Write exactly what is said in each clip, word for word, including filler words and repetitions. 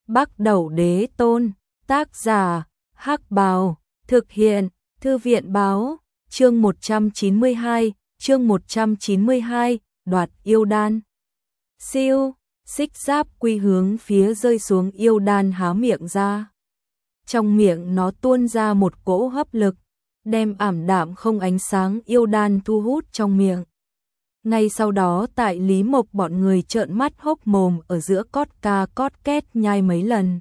Bắc Đẩu Đế Tôn, tác giả, Hắc Bào, thực hiện, Thư viện báo, chương một trăm chín mươi hai, chương một trăm chín mươi hai, đoạt yêu đan. Siêu, xích giáp quy hướng phía rơi xuống yêu đan há miệng ra. Trong miệng nó tuôn ra một cỗ hấp lực, đem ảm đạm không ánh sáng yêu đan thu hút trong miệng. Ngay sau đó tại Lý Mộc bọn người trợn mắt hốc mồm ở giữa cót ca cót két nhai mấy lần.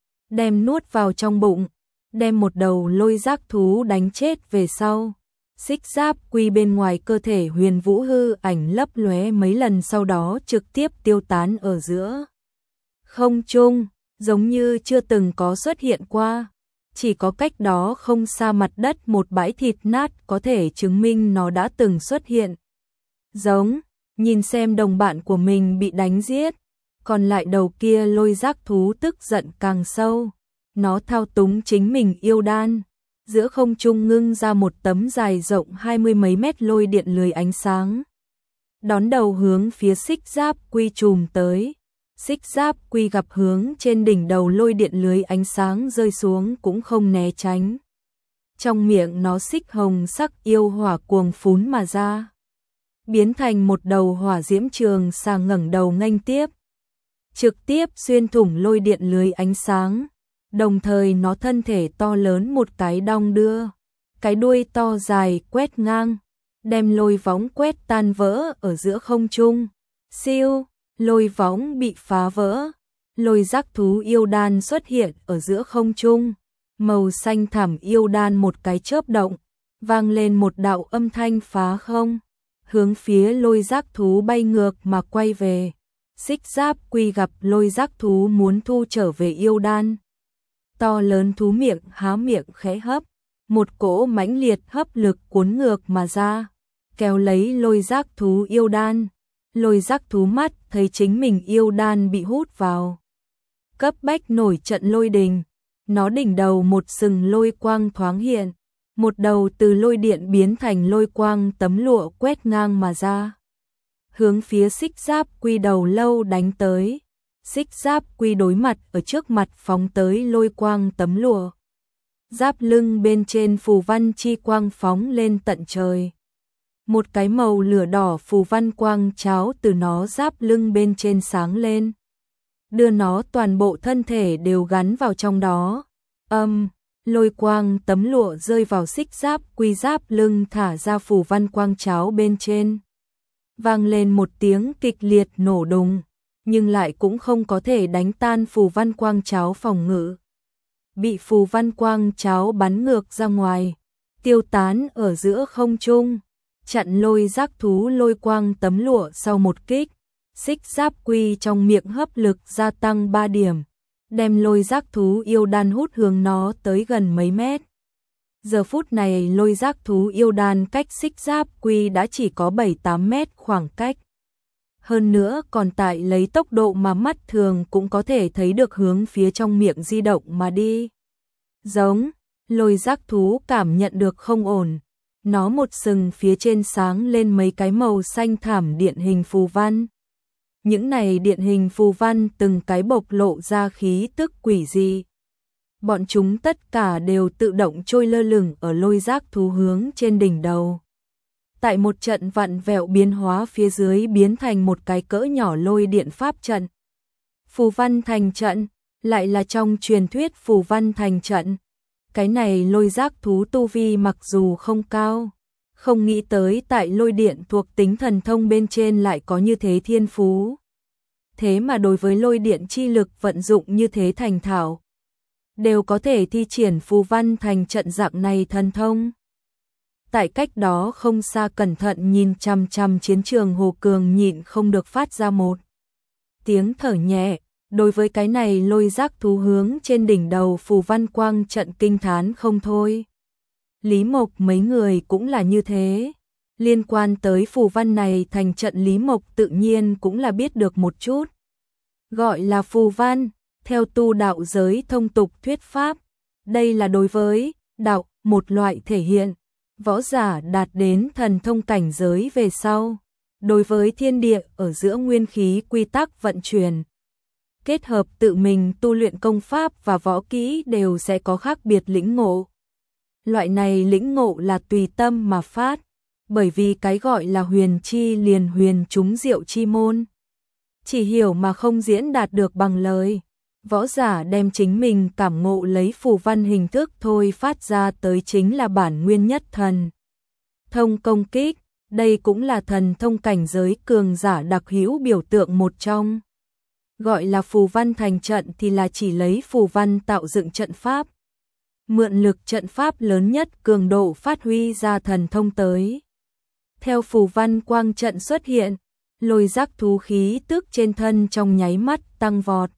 Đem nuốt vào trong bụng, đem một đầu lôi giác thú đánh chết về sau. Xích giáp quy bên ngoài cơ thể huyền vũ hư ảnh lấp lóe mấy lần sau đó trực tiếp tiêu tán ở giữa không trung, giống như chưa từng có xuất hiện qua. Chỉ có cách đó không xa mặt đất một bãi thịt nát có thể chứng minh nó đã từng xuất hiện. Giống, nhìn xem đồng bạn của mình bị đánh giết, còn lại đầu kia lôi giác thú tức giận càng sâu. Nó thao túng chính mình yêu đan, giữa không trung ngưng ra một tấm dài rộng hai mươi mấy mét lôi điện lưới ánh sáng. Đón đầu hướng phía xích giáp quy trùm tới. Xích giáp quy gặp hướng trên đỉnh đầu lôi điện lưới ánh sáng rơi xuống cũng không né tránh. Trong miệng nó xích hồng sắc yêu hỏa cuồng phún mà ra, biến thành một đầu hỏa diễm trường xà ngẩng đầu nghênh tiếp, trực tiếp xuyên thủng lôi điện lưới ánh sáng. Đồng thời nó thân thể to lớn một cái đong đưa, cái đuôi to dài quét ngang, đem lôi võng quét tan vỡ ở giữa không trung. Siêu, lôi võng bị phá vỡ, lôi giác thú yêu đan xuất hiện ở giữa không trung. Màu xanh thẳm yêu đan một cái chớp động, vang lên một đạo âm thanh phá không, hướng phía lôi giác thú bay ngược mà quay về. Xích giáp quy gặp lôi giác thú muốn thu trở về yêu đan. To lớn thú miệng há miệng khẽ hấp, một cỗ mãnh liệt hấp lực cuốn ngược mà ra, kéo lấy lôi giác thú yêu đan. Lôi giác thú mắt thấy chính mình yêu đan bị hút vào, cấp bách nổi trận lôi đình. Nó đỉnh đầu một sừng lôi quang thoáng hiện, một đầu từ lôi điện biến thành lôi quang tấm lụa quét ngang mà ra, hướng phía xích giáp quy đầu lâu đánh tới. Xích giáp quy đối mặt ở trước mặt phóng tới lôi quang tấm lụa. Giáp lưng bên trên phù văn chi quang phóng lên tận trời. Một cái màu lửa đỏ phù văn quang cháo từ nó giáp lưng bên trên sáng lên, đưa nó toàn bộ thân thể đều gắn vào trong đó. Âm, um, lôi quang tấm lụa rơi vào xích giáp quy giáp lưng thả ra phù văn quang cháo bên trên. Vang lên một tiếng kịch liệt nổ đùng, nhưng lại cũng không có thể đánh tan phù văn quang cháo phòng ngự. Bị phù văn quang cháo bắn ngược ra ngoài, tiêu tán ở giữa không trung, chặn lôi giác thú lôi quang tấm lụa sau một kích. Xích giáp quy trong miệng hấp lực gia tăng ba điểm, đem lôi giác thú yêu đan hút hướng nó tới gần mấy mét. Giờ phút này lôi giác thú yêu đan cách xích giáp quy đã chỉ có bảy tám mét khoảng cách. Hơn nữa còn tại lấy tốc độ mà mắt thường cũng có thể thấy được hướng phía trong miệng di động mà đi. Giống, lôi giác thú cảm nhận được không ổn. Nó một sừng phía trên sáng lên mấy cái màu xanh thảm điện hình phù văn. Những này điện hình phù văn từng cái bộc lộ ra khí tức quỷ dị. Bọn chúng tất cả đều tự động trôi lơ lửng ở lôi giác thú hướng trên đỉnh đầu. Tại một trận vặn vẹo biến hóa phía dưới biến thành một cái cỡ nhỏ lôi điện pháp trận. Phù văn thành trận, lại là trong truyền thuyết phù văn thành trận. Cái này lôi giác thú tu vi mặc dù không cao, không nghĩ tới tại lôi điện thuộc tính thần thông bên trên lại có như thế thiên phú. Thế mà đối với lôi điện chi lực vận dụng như thế thành thạo, đều có thể thi triển phù văn thành trận dạng này thần thông. Tại cách đó không xa cẩn thận nhìn chằm chằm chiến trường Hồ Cường nhịn không được phát ra một tiếng thở nhẹ. Đối với cái này lôi giác thú hướng trên đỉnh đầu phù văn quang trận kinh thán không thôi. Lý Mộc mấy người cũng là như thế. Liên quan tới phù văn này thành trận Lý Mộc tự nhiên cũng là biết được một chút. Gọi là phù văn, theo tu đạo giới thông tục thuyết pháp. Đây là đối với đạo một loại thể hiện. Võ giả đạt đến thần thông cảnh giới về sau. Đối với thiên địa ở giữa nguyên khí quy tắc vận chuyển. kết hợp tự mình tu luyện công pháp và võ kỹ đều sẽ có khác biệt lĩnh ngộ. Loại này lĩnh ngộ là tùy tâm mà phát, bởi vì cái gọi là huyền chi liền huyền trúng diệu chi môn. Chỉ hiểu mà không diễn đạt được bằng lời. Võ giả đem chính mình cảm ngộ lấy phù văn hình thức thôi phát ra tới chính là bản nguyên nhất thần thông công kích, đây cũng là thần thông cảnh giới cường giả đặc hữu biểu tượng một trong. Gọi là phù văn thành trận thì là chỉ lấy phù văn tạo dựng trận pháp. Mượn lực trận pháp lớn nhất cường độ phát huy ra thần thông tới. Theo phù văn quang trận xuất hiện, lôi giác thú khí tức trên thân trong nháy mắt tăng vọt.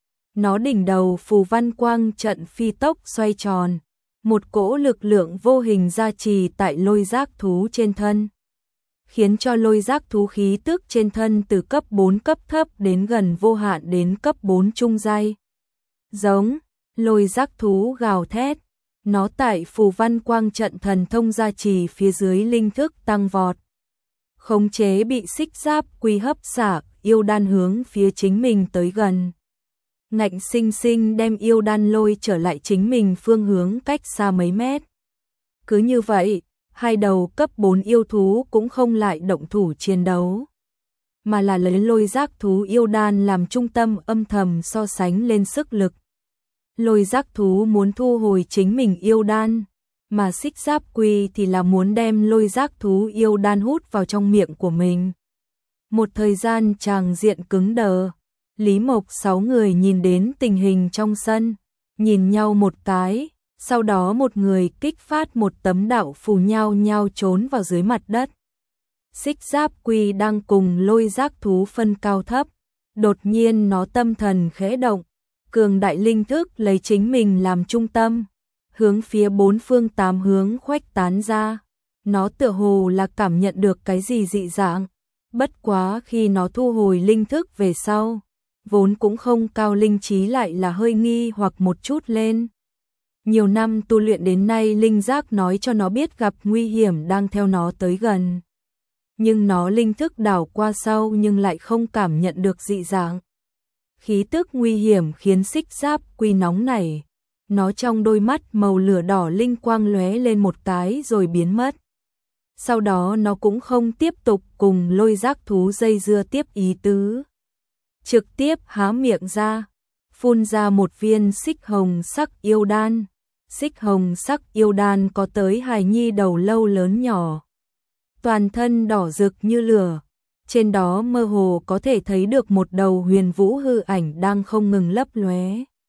Nó đỉnh đầu phù văn quang trận phi tốc xoay tròn, một cỗ lực lượng vô hình gia trì tại lôi giác thú trên thân, khiến cho lôi giác thú khí tức trên thân từ cấp bốn cấp thấp đến gần vô hạn đến cấp bốn trung giai. Giống, lôi giác thú gào thét, nó tại phù văn quang trận thần thông gia trì phía dưới linh thức tăng vọt. Khống chế bị xích giáp quy hấp xả, yêu đan hướng phía chính mình tới gần. Ngạnh sinh sinh đem yêu đan lôi trở lại chính mình phương hướng cách xa mấy mét. Cứ như vậy, hai đầu cấp bốn yêu thú cũng không lại động thủ chiến đấu, mà là lấy lôi giác thú yêu đan làm trung tâm âm thầm so sánh lên sức lực. Lôi giác thú muốn thu hồi chính mình yêu đan, mà xích giáp quy thì là muốn đem lôi giác thú yêu đan hút vào trong miệng của mình. Một thời gian tràng diện cứng đờ, Lý Mộc sáu người nhìn đến tình hình trong sân, nhìn nhau một cái, sau đó một người kích phát một tấm đạo phù nhau nhau trốn vào dưới mặt đất. Xích giáp quy đang cùng lôi giác thú phân cao thấp, đột nhiên nó tâm thần khẽ động, cường đại linh thức lấy chính mình làm trung tâm, hướng phía bốn phương tám hướng khuếch tán ra. Nó tựa hồ là cảm nhận được cái gì dị dạng, bất quá khi nó thu hồi linh thức về sau, vốn cũng không cao linh trí lại là hơi nghi hoặc một chút lên. Nhiều năm tu luyện đến nay linh giác nói cho nó biết gặp nguy hiểm đang theo nó tới gần. Nhưng nó linh thức đảo qua sau nhưng lại không cảm nhận được dị dạng. Khí tức nguy hiểm khiến xích giáp quy nóng nảy. Nó trong đôi mắt màu lửa đỏ linh quang lóe lên một cái rồi biến mất. Sau đó nó cũng không tiếp tục cùng lôi giác thú dây dưa tiếp ý tứ. Trực tiếp há miệng ra, phun ra một viên xích hồng sắc yêu đan. Xích hồng sắc yêu đan có tới hài nhi đầu lâu lớn nhỏ. Toàn thân đỏ rực như lửa. Trên đó mơ hồ có thể thấy được một đầu huyền vũ hư ảnh đang không ngừng lấp lóe.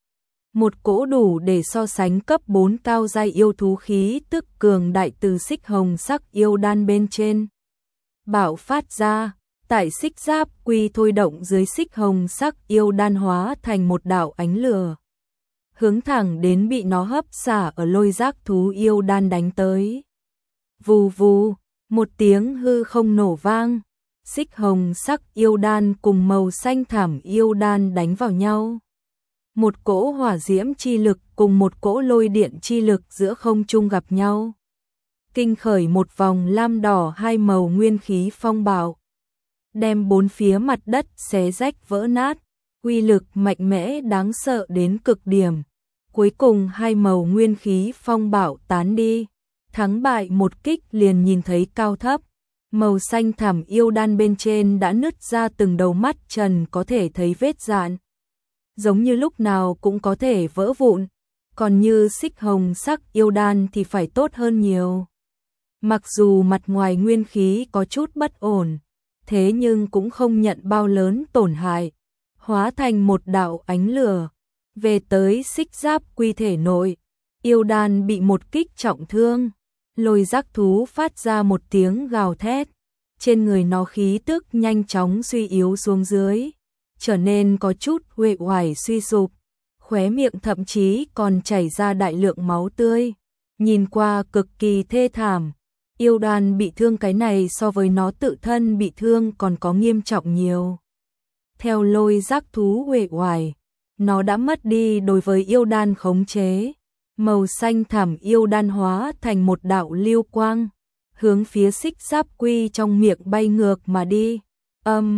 Một cỗ đủ để so sánh cấp bốn cao giai yêu thú khí tức cường đại từ xích hồng sắc yêu đan bên trên. Bạo phát ra, tại xích giáp quy thôi động dưới xích hồng sắc yêu đan hóa thành một đạo ánh lửa. Hướng thẳng đến bị nó hấp xả ở lôi giác thú yêu đan đánh tới. Vù vù, một tiếng hư không nổ vang, xích hồng sắc yêu đan cùng màu xanh thảm yêu đan đánh vào nhau. Một cỗ hỏa diễm chi lực cùng một cỗ lôi điện chi lực giữa không trung gặp nhau. Kinh khởi một vòng lam đỏ hai màu nguyên khí phong bạo. Đem bốn phía mặt đất xé rách vỡ nát, uy lực mạnh mẽ đáng sợ đến cực điểm. Cuối cùng hai màu nguyên khí phong bạo tán đi, thắng bại một kích liền nhìn thấy cao thấp. Màu xanh thẳm yêu đan bên trên đã nứt ra từng đầu mắt trần có thể thấy vết dạn. Giống như lúc nào cũng có thể vỡ vụn, còn như xích hồng sắc yêu đan thì phải tốt hơn nhiều. Mặc dù mặt ngoài nguyên khí có chút bất ổn, thế nhưng cũng không nhận bao lớn tổn hại, hóa thành một đạo ánh lửa. Về tới xích giáp quy thể nội, yêu đan bị một kích trọng thương, lôi giác thú phát ra một tiếng gào thét, trên người nó khí tức nhanh chóng suy yếu xuống dưới, trở nên có chút uể oải suy sụp, khóe miệng thậm chí còn chảy ra đại lượng máu tươi, nhìn qua cực kỳ thê thảm. Yêu đan bị thương cái này so với nó tự thân bị thương còn có nghiêm trọng nhiều. Theo lôi giác thú uể oải, nó đã mất đi đối với yêu đan khống chế. Màu xanh thẳm yêu đan hóa thành một đạo lưu quang, hướng phía xích giáp quy trong miệng bay ngược mà đi. Âm,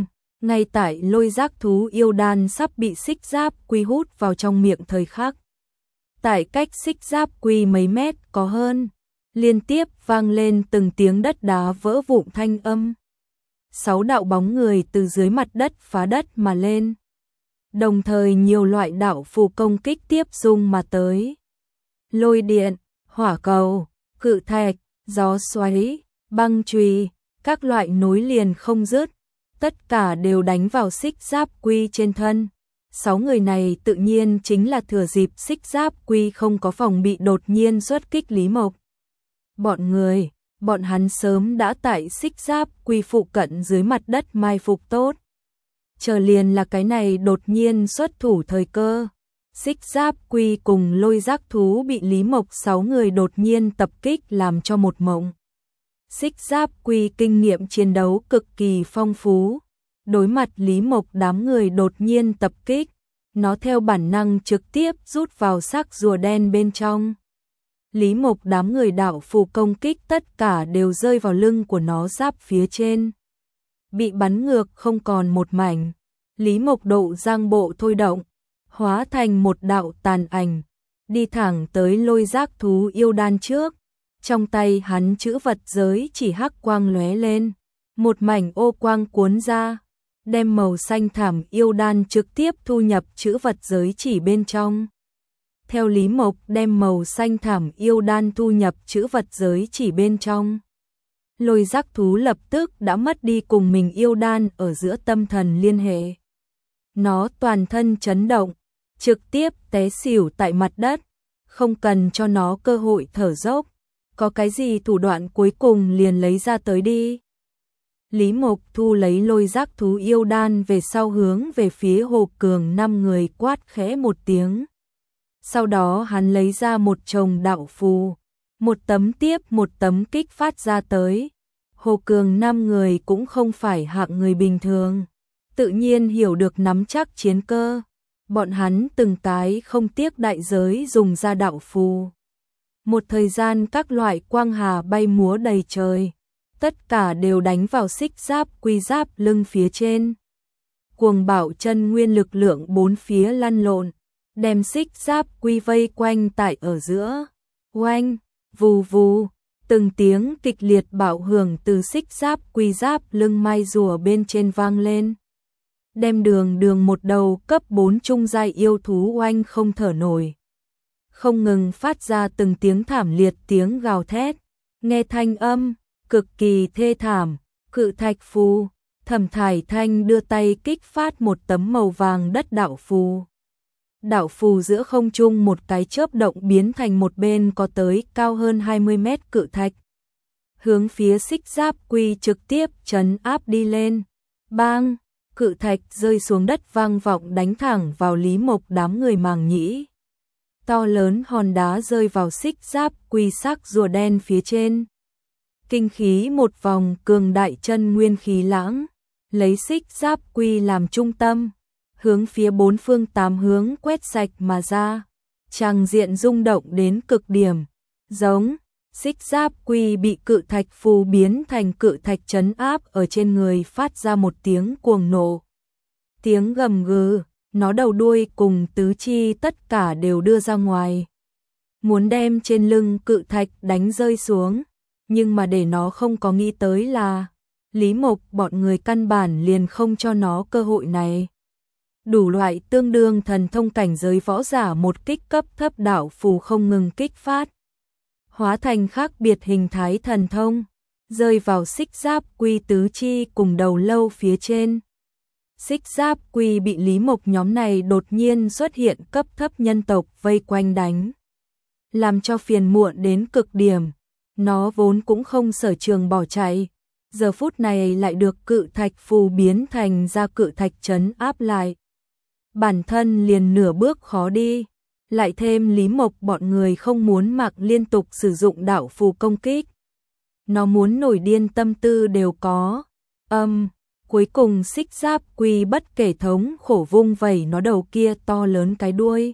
Ngay tại lôi giác thú yêu đan sắp bị xích giáp quy hút vào trong miệng thời khắc. Tại cách xích giáp quy mấy mét có hơn, liên tiếp vang lên từng tiếng đất đá vỡ vụn thanh âm. Sáu đạo bóng người từ dưới mặt đất phá đất mà lên. Đồng thời nhiều loại đạo phù công kích tiếp dung mà tới. Lôi điện, hỏa cầu, cự thạch, gió xoáy, băng chùy, các loại nối liền không dứt, tất cả đều đánh vào xích giáp quy trên thân. Sáu người này tự nhiên chính là thừa dịp xích giáp quy không có phòng bị đột nhiên xuất kích Lý Mộc. Bọn người, bọn hắn sớm đã tại xích giáp quy phụ cận dưới mặt đất mai phục tốt. Chờ liền là cái này đột nhiên xuất thủ thời cơ. Xích giáp quy cùng lôi giác thú bị Lý Mộc sáu người đột nhiên tập kích làm cho một mộng. Xích giáp quy kinh nghiệm chiến đấu cực kỳ phong phú. Đối mặt Lý Mộc đám người đột nhiên tập kích, nó theo bản năng trực tiếp rút vào xác rùa đen bên trong. Lý Mộc đám người đạo phù công kích tất cả đều rơi vào lưng của nó giáp phía trên. Bị bắn ngược không còn một mảnh. Lý Mộc độ giang bộ thôi động, hóa thành một đạo tàn ảnh, đi thẳng tới lôi giác thú yêu đan trước. Trong tay hắn chữ vật giới chỉ hắc quang lóe lên, một mảnh ô quang cuốn ra, đem màu xanh thảm yêu đan trực tiếp thu nhập chữ vật giới chỉ bên trong. Theo Lý Mộc đem màu xanh thảm yêu đan thu nhập chữ vật giới chỉ bên trong, lôi giác thú lập tức đã mất đi cùng mình yêu đan ở giữa tâm thần liên hệ. Nó toàn thân chấn động, trực tiếp té xỉu tại mặt đất, không cần cho nó cơ hội thở dốc. Có cái gì thủ đoạn cuối cùng liền lấy ra tới đi. Lý Mộc thu lấy lôi giác thú yêu đan về sau hướng về phía Hồ Cường năm người quát khẽ một tiếng. Sau đó hắn lấy ra một chồng đạo phù, một tấm tiếp một tấm kích phát ra tới. Hồ Cường năm người cũng không phải hạng người bình thường, tự nhiên hiểu được nắm chắc chiến cơ. Bọn hắn từng cái không tiếc đại giới dùng ra đạo phù. Một thời gian các loại quang hà bay múa đầy trời, tất cả đều đánh vào xích giáp quy giáp lưng phía trên. Cuồng bạo chân nguyên lực lượng bốn phía lăn lộn, đem xích giáp quy vây quanh tại ở giữa. Oanh, vù vù, từng tiếng kịch liệt bạo hưởng từ xích giáp quy giáp lưng mai rùa bên trên vang lên. Đem đường đường một đầu cấp bốn trung giai yêu thú oanh không thở nổi. Không ngừng phát ra từng tiếng thảm liệt tiếng gào thét, nghe thanh âm, cực kỳ thê thảm. Cự thạch phù, Thẩm Thải Thanh đưa tay kích phát một tấm màu vàng đất đạo phù. Đạo phù giữa không trung một cái chớp động biến thành một bên có tới cao hơn hai mươi mét cự thạch. Hướng phía xích giáp quy trực tiếp trấn áp đi lên. Bang, cự thạch rơi xuống đất vang vọng đánh thẳng vào Lý Mộc đám người màng nhĩ. To lớn hòn đá rơi vào xích giáp quy xác rùa đen phía trên. Kinh khí một vòng cường đại chân nguyên khí lãng, lấy xích giáp quy làm trung tâm, hướng phía bốn phương tám hướng quét sạch mà ra. Tràng diện rung động đến cực điểm, giống xích giáp quy bị cự thạch phù biến thành cự thạch trấn áp ở trên người phát ra một tiếng cuồng nộ. Tiếng gầm gừ, nó đầu đuôi cùng tứ chi tất cả đều đưa ra ngoài. Muốn đem trên lưng cự thạch đánh rơi xuống, nhưng mà để nó không có nghĩ tới là Lý Mộc bọn người căn bản liền không cho nó cơ hội này. Đủ loại tương đương thần thông cảnh giới võ giả một kích cấp thấp đạo phù không ngừng kích phát, hóa thành khác biệt hình thái thần thông, rơi vào xích giáp quy tứ chi cùng đầu lâu phía trên. Xích giáp quy bị Lý Mộc nhóm này đột nhiên xuất hiện cấp thấp nhân tộc vây quanh đánh, làm cho phiền muộn đến cực điểm. Nó vốn cũng không sở trường bỏ chạy, giờ phút này lại được cự thạch phù biến thành ra cự thạch trấn áp lại. Bản thân liền nửa bước khó đi, lại thêm Lý Mộc bọn người không muốn mặc liên tục sử dụng đạo phù công kích. Nó muốn nổi điên tâm tư đều có. Âm, um, cuối cùng xích giáp quy bất kể thống khổ vung vẩy nó đầu kia to lớn cái đuôi,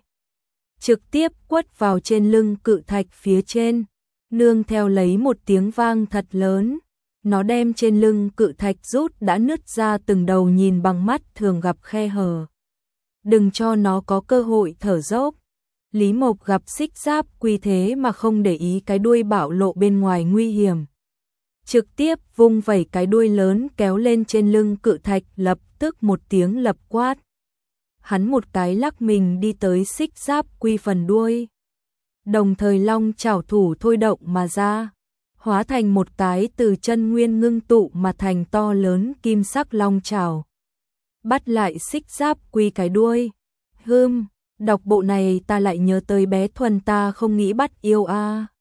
trực tiếp quất vào trên lưng cự thạch phía trên, nương theo lấy một tiếng vang thật lớn. Nó đem trên lưng cự thạch rút đã nứt ra từng đầu nhìn bằng mắt thường gặp khe hở. Đừng cho nó có cơ hội thở dốc. Lý Mộc gặp Xích Giáp Quy thế mà không để ý cái đuôi bạo lộ bên ngoài nguy hiểm. Trực tiếp vung vẩy cái đuôi lớn kéo lên trên lưng cự thạch, lập tức một tiếng lập quát. Hắn một cái lắc mình đi tới Xích Giáp Quy phần đuôi. Đồng thời long chảo thủ thôi động mà ra, hóa thành một cái từ chân nguyên ngưng tụ mà thành to lớn kim sắc long chảo. Bắt lại Xích Giáp Quy cái đuôi. Hừm, đọc bộ này ta lại nhớ tới bé Thuần, ta không nghĩ bắt yêu a. À.